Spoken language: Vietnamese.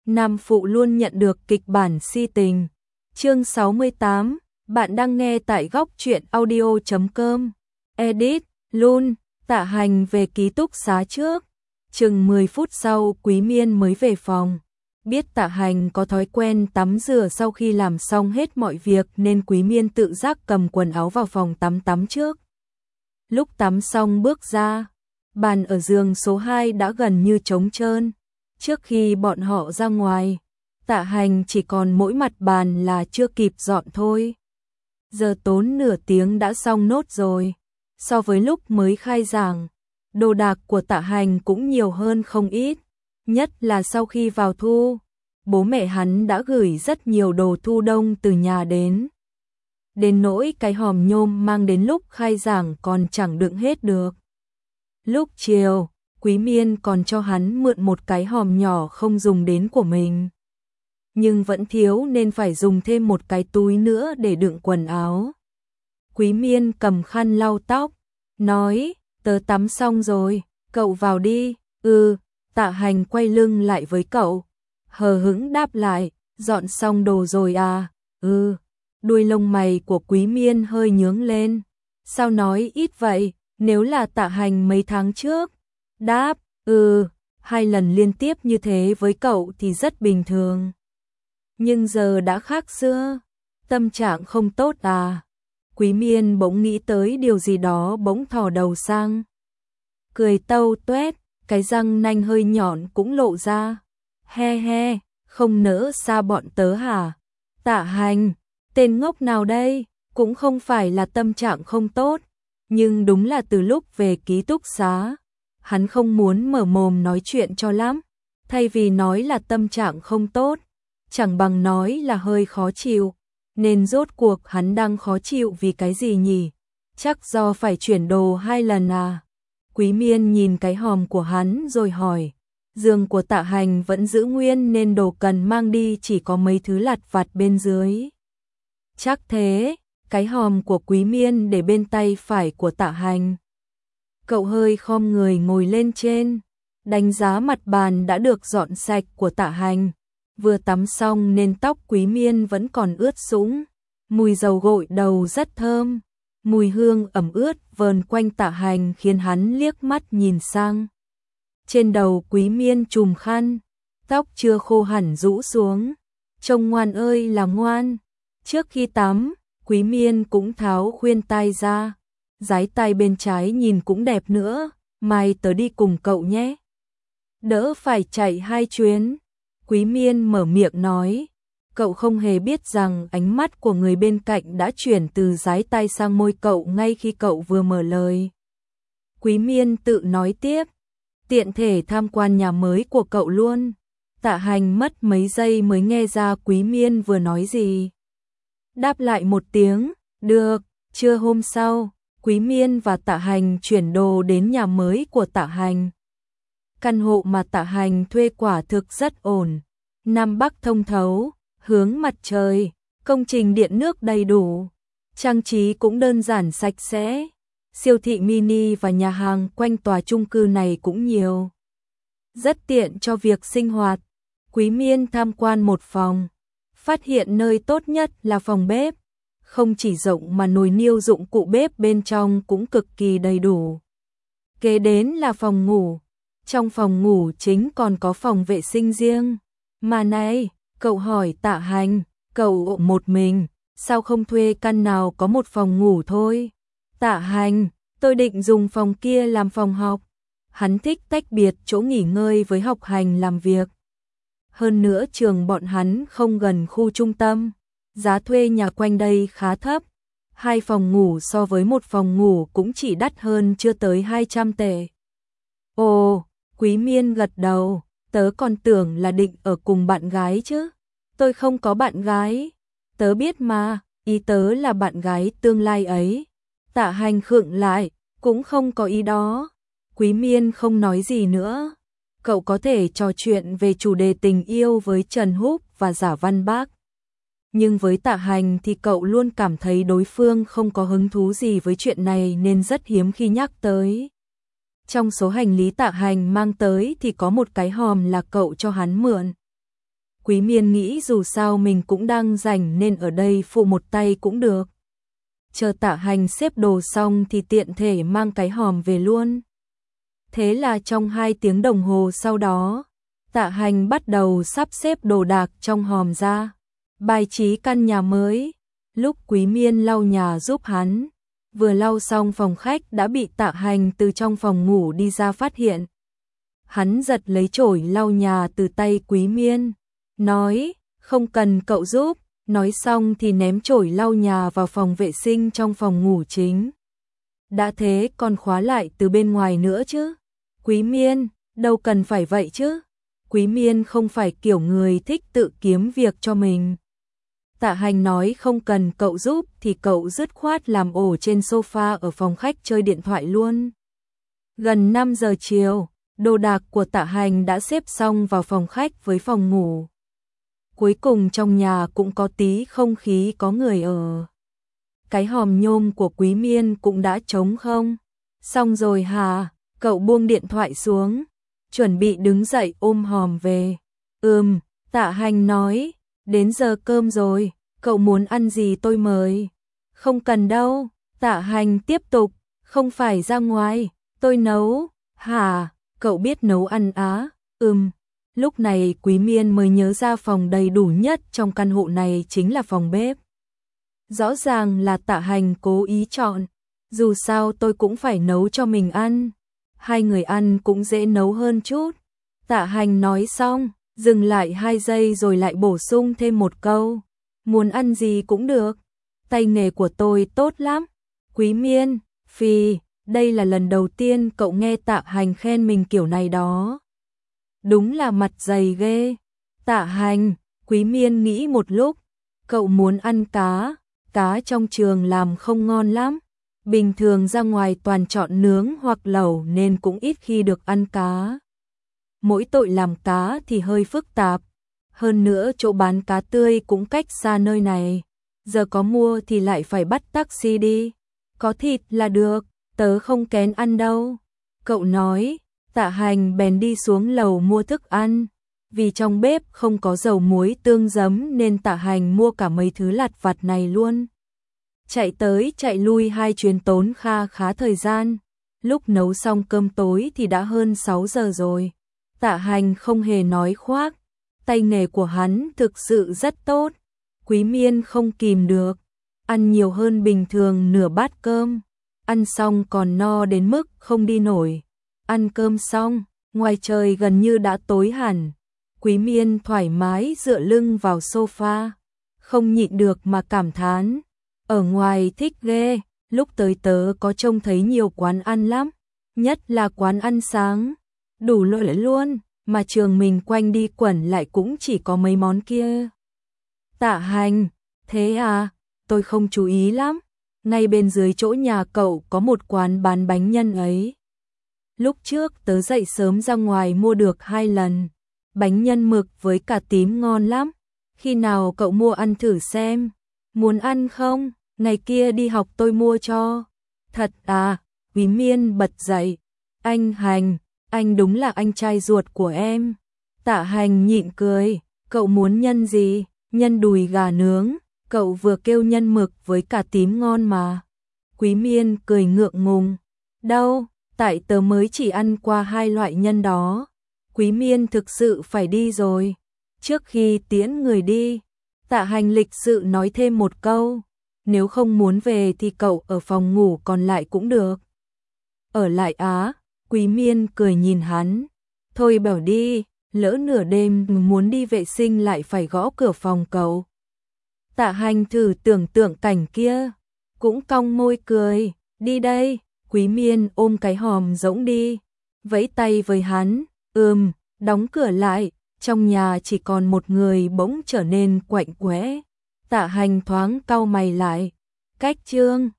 Nam phụ luôn nhận được kịch bản si tình. Chương 68, bạn đang nghe tại góc truyện audio.com. Edit, Lun, Tạ Hành về ký túc xá trước. Chừng 10 phút sau Quý Miên mới về phòng. Biết Tạ Hành có thói quen tắm rửa sau khi làm xong hết mọi việc nên Quý Miên tự giác cầm quần áo vào phòng tắm trước. Lúc tắm xong bước ra, bàn ở giường số 2 đã gần như trống trơn. Trước khi bọn họ ra ngoài, Tạ Hành chỉ còn mỗi mặt bàn là chưa kịp dọn thôi. Giờ tốn nửa tiếng đã xong nốt rồi. So với lúc mới khai giảng, đồ đạc của Tạ Hành cũng nhiều hơn không ít. Nhất là sau khi vào thu, bố mẹ hắn đã gửi rất nhiều đồ thu đông từ nhà đến. Đến nỗi cái hòm nhôm mang đến lúc khai giảng còn chẳng đựng hết được. Lúc chiều, Quý Miên còn cho hắn mượn một cái hòm nhỏ không dùng đến của mình. Nhưng vẫn thiếu nên phải dùng thêm một cái túi nữa để đựng quần áo. Quý Miên cầm khăn lau tóc, nói, tớ tắm xong rồi, cậu vào đi. Tạ Hành quay lưng lại với cậu, hờ hững đáp lại, dọn xong đồ rồi à? Đuôi lông mày của Quý Miên hơi nhướng lên. Sao nói ít vậy, nếu là Tạ Hành mấy tháng trước? Đáp, 2 lần liên tiếp như thế với cậu thì rất bình thường. Nhưng giờ đã khác xưa, tâm trạng không tốt à? Quý Miên bỗng nghĩ tới điều gì đó bỗng thò đầu sang. Cười tâu tuét, cái răng nanh hơi nhọn cũng lộ ra. He, không nỡ xa bọn tớ hả? Tạ Hành, tên ngốc nào đây? Cũng không phải là tâm trạng không tốt, nhưng đúng là từ lúc về ký túc xá, hắn không muốn mở mồm nói chuyện cho lắm. Thay vì nói là tâm trạng không tốt, chẳng bằng nói là hơi khó chịu. Nên rốt cuộc hắn đang khó chịu vì cái gì nhỉ? Chắc do phải chuyển đồ 2 lần à? Quý Miên nhìn cái hòm của hắn rồi hỏi. Giường của Tạ Hành vẫn giữ nguyên nên đồ cần mang đi chỉ có mấy thứ lặt vặt bên dưới. Chắc thế, cái hòm của Quý Miên để bên tay phải của Tạ Hành. Cậu hơi khom người ngồi lên trên, đánh giá mặt bàn đã được dọn sạch của Tạ Hành. Vừa tắm xong nên tóc Quý Miên vẫn còn ướt sũng. Mùi dầu gội đầu rất thơm. Mùi hương ẩm ướt vờn quanh Tạ Hành khiến hắn liếc mắt nhìn sang. Trên đầu Quý Miên trùm khăn, tóc chưa khô hẳn rũ xuống. Trông ngoan ơi là ngoan. Trước khi tắm, Quý Miên cũng tháo khuyên tai ra. Dái tai bên trái nhìn cũng đẹp nữa, mai tớ đi cùng cậu nhé. Đỡ phải chạy 2 chuyến. Quý Miên mở miệng nói, cậu không hề biết rằng ánh mắt của người bên cạnh đã chuyển từ dái tai sang môi cậu ngay khi cậu vừa mở lời. Quý Miên tự nói tiếp, tiện thể tham quan nhà mới của cậu luôn. Tạ Hành mất mấy giây mới nghe ra Quý Miên vừa nói gì. Đáp lại một tiếng, được. Trưa hôm sau, Quý Miên và Tạ Hành chuyển đồ đến nhà mới của Tạ Hành. Căn hộ mà Tạ Hành thuê quả thực rất ổn. Nam Bắc thông thấu, hướng mặt trời, công trình điện nước đầy đủ. Trang trí cũng đơn giản sạch sẽ. Siêu thị mini và nhà hàng quanh tòa chung cư này cũng nhiều. Rất tiện cho việc sinh hoạt. Quý Miên tham quan một phòng, phát hiện nơi tốt nhất là phòng bếp. Không chỉ rộng mà nồi niêu dụng cụ bếp bên trong cũng cực kỳ đầy đủ. Kế đến là phòng ngủ. Trong phòng ngủ chính còn có phòng vệ sinh riêng. Mà này, cậu hỏi Tạ Hành, cậu một mình, sao không thuê căn nào có một phòng ngủ thôi? Tạ Hành, tôi định dùng phòng kia làm phòng học. Hắn thích tách biệt chỗ nghỉ ngơi với học hành làm việc. Hơn nữa trường bọn hắn không gần khu trung tâm, giá thuê nhà quanh đây khá thấp. 2 phòng ngủ so với một phòng ngủ cũng chỉ đắt hơn chưa tới 200 tệ. Ồ, Quý Miên gật đầu, tớ còn tưởng là định ở cùng bạn gái chứ. Tôi không có bạn gái. Tớ biết mà, ý tớ là bạn gái tương lai ấy. Tạ Hành khựng lại, cũng không có ý đó. Quý Miên không nói gì nữa. Cậu có thể trò chuyện về chủ đề tình yêu với Trần Húc và Giả Văn Bác. Nhưng với Tạ Hành thì cậu luôn cảm thấy đối phương không có hứng thú gì với chuyện này nên rất hiếm khi nhắc tới. Trong số hành lý Tạ Hành mang tới thì có một cái hòm là cậu cho hắn mượn. Quý Miên nghĩ dù sao mình cũng đang rảnh nên ở đây phụ một tay cũng được. Chờ Tạ Hành xếp đồ xong thì tiện thể mang cái hòm về luôn. Thế là trong 2 tiếng đồng hồ sau đó, Tạ Hành bắt đầu sắp xếp đồ đạc trong hòm ra, bài trí căn nhà mới. Lúc Quý Miên lau nhà giúp hắn, vừa lau xong phòng khách đã bị Tạ Hành từ trong phòng ngủ đi ra phát hiện. Hắn giật lấy chổi lau nhà từ tay Quý Miên, nói, không cần cậu giúp, nói xong thì ném chổi lau nhà vào phòng vệ sinh trong phòng ngủ chính. Đã thế còn khóa lại từ bên ngoài nữa chứ. Quý Miên, đâu cần phải vậy chứ. Quý Miên không phải kiểu người thích tự kiếm việc cho mình. Tạ Hành nói không cần cậu giúp thì cậu dứt khoát làm ổ trên sofa ở phòng khách chơi điện thoại luôn. Gần 5 giờ chiều, đồ đạc của Tạ Hành đã xếp xong vào phòng khách với phòng ngủ. Cuối cùng trong nhà cũng có tí không khí có người ở. Cái hòm nhôm của Quý Miên cũng đã trống không. Xong rồi hả? Cậu buông điện thoại xuống, chuẩn bị đứng dậy ôm hòm về. Tạ Hành nói, đến giờ cơm rồi, cậu muốn ăn gì tôi mời. Không cần đâu, Tạ Hành tiếp tục, không phải ra ngoài, tôi nấu. Hả, cậu biết nấu ăn á? Lúc này Quý Miên mới nhớ ra phòng đầy đủ nhất trong căn hộ này chính là phòng bếp. Rõ ràng là Tạ Hành cố ý chọn, dù sao tôi cũng phải nấu cho mình ăn. 2 người ăn cũng dễ nấu hơn chút. Tạ Hành nói xong, dừng lại 2 giây rồi lại bổ sung thêm một câu. Muốn ăn gì cũng được. Tay nghề của tôi tốt lắm. Quý Miên, phì, đây là lần đầu tiên cậu nghe Tạ Hành khen mình kiểu này đó. Đúng là mặt dày ghê. Tạ Hành, Quý Miên nghĩ một lúc. Cậu muốn ăn cá, cá trong trường làm không ngon lắm. Bình thường ra ngoài toàn chọn nướng hoặc lẩu nên cũng ít khi được ăn cá. Mỗi tội làm cá thì hơi phức tạp. Hơn nữa chỗ bán cá tươi cũng cách xa nơi này. Giờ có mua thì lại phải bắt taxi đi. Có thịt là được, tớ không kén ăn đâu. Cậu nói, Tạ Hành bèn đi xuống lầu mua thức ăn. Vì trong bếp không có dầu muối tương giấm nên Tạ Hành mua cả mấy thứ lặt vặt này luôn. Chạy tới chạy lui 2 chuyến tốn khá thời gian. Lúc nấu xong cơm tối thì đã hơn 6 giờ rồi. Tạ Hành không hề nói khoác. Tay nghề của hắn thực sự rất tốt. Quý Miên không kìm được. Ăn nhiều hơn bình thường nửa bát cơm. Ăn xong còn no đến mức không đi nổi. Ăn cơm xong, ngoài trời gần như đã tối hẳn. Quý Miên thoải mái dựa lưng vào sofa. Không nhịn được mà cảm thán. Ở ngoài thích ghê, lúc tới tớ có trông thấy nhiều quán ăn lắm. Nhất là quán ăn sáng. Đủ loại luôn, mà trường mình quanh đi quẩn lại cũng chỉ có mấy món kia. Tạ Hành, thế à, tôi không chú ý lắm. Ngay bên dưới chỗ nhà cậu có một quán bán bánh nhân ấy. Lúc trước tớ dậy sớm ra ngoài mua được 2 lần. Bánh nhân mực với cà tím ngon lắm. Khi nào cậu mua ăn thử xem. Muốn ăn không? Ngày kia đi học tôi mua cho. Thật à? Quý Miên bật dậy. Anh Hành, anh đúng là anh trai ruột của em. Tạ Hành nhịn cười. Cậu muốn nhân gì? Nhân đùi gà nướng. Cậu vừa kêu nhân mực với cà tím ngon mà. Quý Miên cười ngượng ngùng. Đâu, tại tớ mới chỉ ăn qua 2 loại nhân đó. Quý Miên thực sự phải đi rồi. Trước khi tiễn người đi, Tạ Hành lịch sự nói thêm một câu. Nếu không muốn về thì cậu ở phòng ngủ còn lại cũng được. Ở lại á? Quý Miên cười nhìn hắn. Thôi bảo đi, lỡ nửa đêm muốn đi vệ sinh lại phải gõ cửa phòng cậu. Tạ Hành thử tưởng tượng cảnh kia, cũng cong môi cười. Đi đây. Quý Miên ôm cái hòm rỗng đi, vẫy tay với hắn. Đóng cửa lại. Trong nhà chỉ còn một người bỗng trở nên quạnh quẽ. Tạ Hành thoáng cau mày lại. Cách chương